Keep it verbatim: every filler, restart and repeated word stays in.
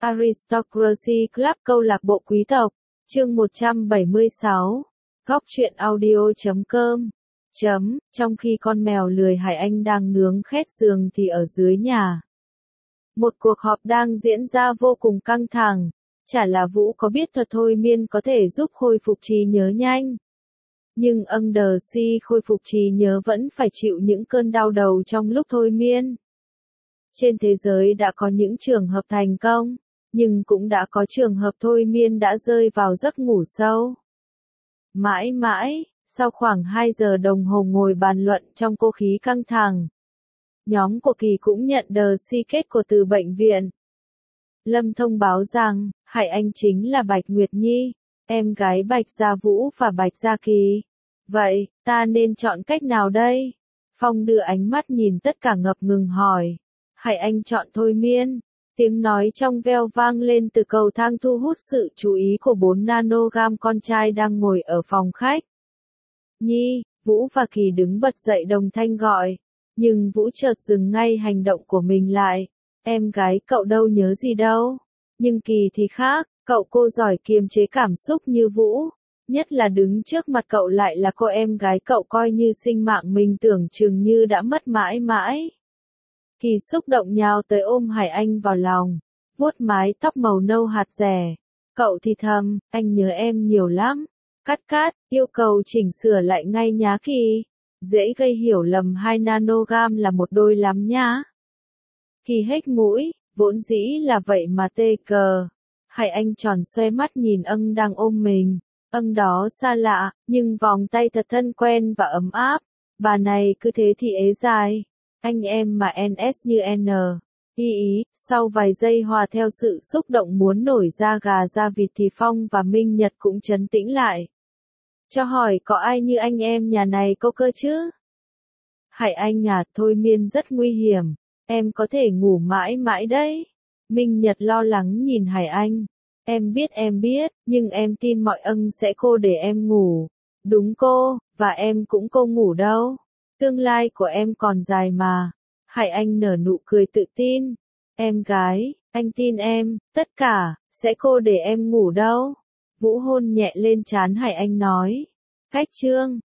Aristocracy Club câu lạc bộ quý tộc, chương một trăm bảy mươi sáu, góc truyện audio chấm com. Chấm, trong khi con mèo lười Hải Anh đang nướng khét giường thì ở dưới nhà. Một cuộc họp đang diễn ra vô cùng căng thẳng, chả là Vũ có biết thuật thôi miên có thể giúp khôi phục trí nhớ nhanh. Nhưng Undersea khôi phục trí nhớ vẫn phải chịu những cơn đau đầu trong lúc thôi miên. Trên thế giới đã có những trường hợp thành công, nhưng cũng đã có trường hợp thôi miên đã rơi vào giấc ngủ sâu. Mãi mãi, sau khoảng hai giờ đồng hồ ngồi bàn luận trong cô khí căng thẳng, nhóm của Kỳ cũng nhận đờ si kết của từ bệnh viện. Lâm thông báo rằng, Hải Anh chính là Bạch Nguyệt Nhi, em gái Bạch Gia Vũ và Bạch Gia Kỳ. Vậy, ta nên chọn cách nào đây? Phong đưa ánh mắt nhìn tất cả ngập ngừng hỏi. Hải Anh chọn thôi miên. Tiếng nói trong veo vang lên từ cầu thang thu hút sự chú ý của bốn nanogam con trai đang ngồi ở phòng khách. Nhi, Vũ và Kỳ đứng bật dậy đồng thanh gọi. Nhưng Vũ chợt dừng ngay hành động của mình lại. Em gái cậu đâu nhớ gì đâu. Nhưng Kỳ thì khác, cậu cô giỏi kiềm chế cảm xúc như Vũ. Nhất là đứng trước mặt cậu lại là cô em gái cậu coi như sinh mạng mình tưởng chừng như đã mất mãi mãi. Kỳ xúc động nhào tới ôm Hải Anh vào lòng, vuốt mái tóc màu nâu hạt rẻ. Cậu thì thầm, anh nhớ em nhiều lắm. Cắt cát, yêu cầu chỉnh sửa lại ngay nhá Kỳ. Dễ gây hiểu lầm hai nanogam là một đôi lắm nhá. Kỳ hếch mũi, vốn dĩ là vậy mà tê cờ. Hải Anh tròn xoe mắt nhìn ân đang ôm mình. Ân đó xa lạ, nhưng vòng tay thật thân quen và ấm áp. Bà này cứ thế thì ế dài. Anh em mà en ét như N. Ý ý, sau vài giây hòa theo sự xúc động muốn nổi da gà da vịt thì Phong và Minh Nhật cũng trấn tĩnh lại. Cho hỏi có ai như anh em nhà này có cơ chứ? Hải Anh à, thôi miên rất nguy hiểm. Em có thể ngủ mãi mãi đấy. Minh Nhật lo lắng nhìn Hải Anh. Em biết em biết, nhưng em tin mọi ân sẽ cô để em ngủ. Đúng cô, và em cũng cô ngủ đâu. Tương lai của em còn dài mà. Hải Anh nở nụ cười tự tin. Em gái, anh tin em, tất cả, sẽ cô để em ngủ đâu. Vũ hôn nhẹ lên trán Hải Anh nói. Cách chương.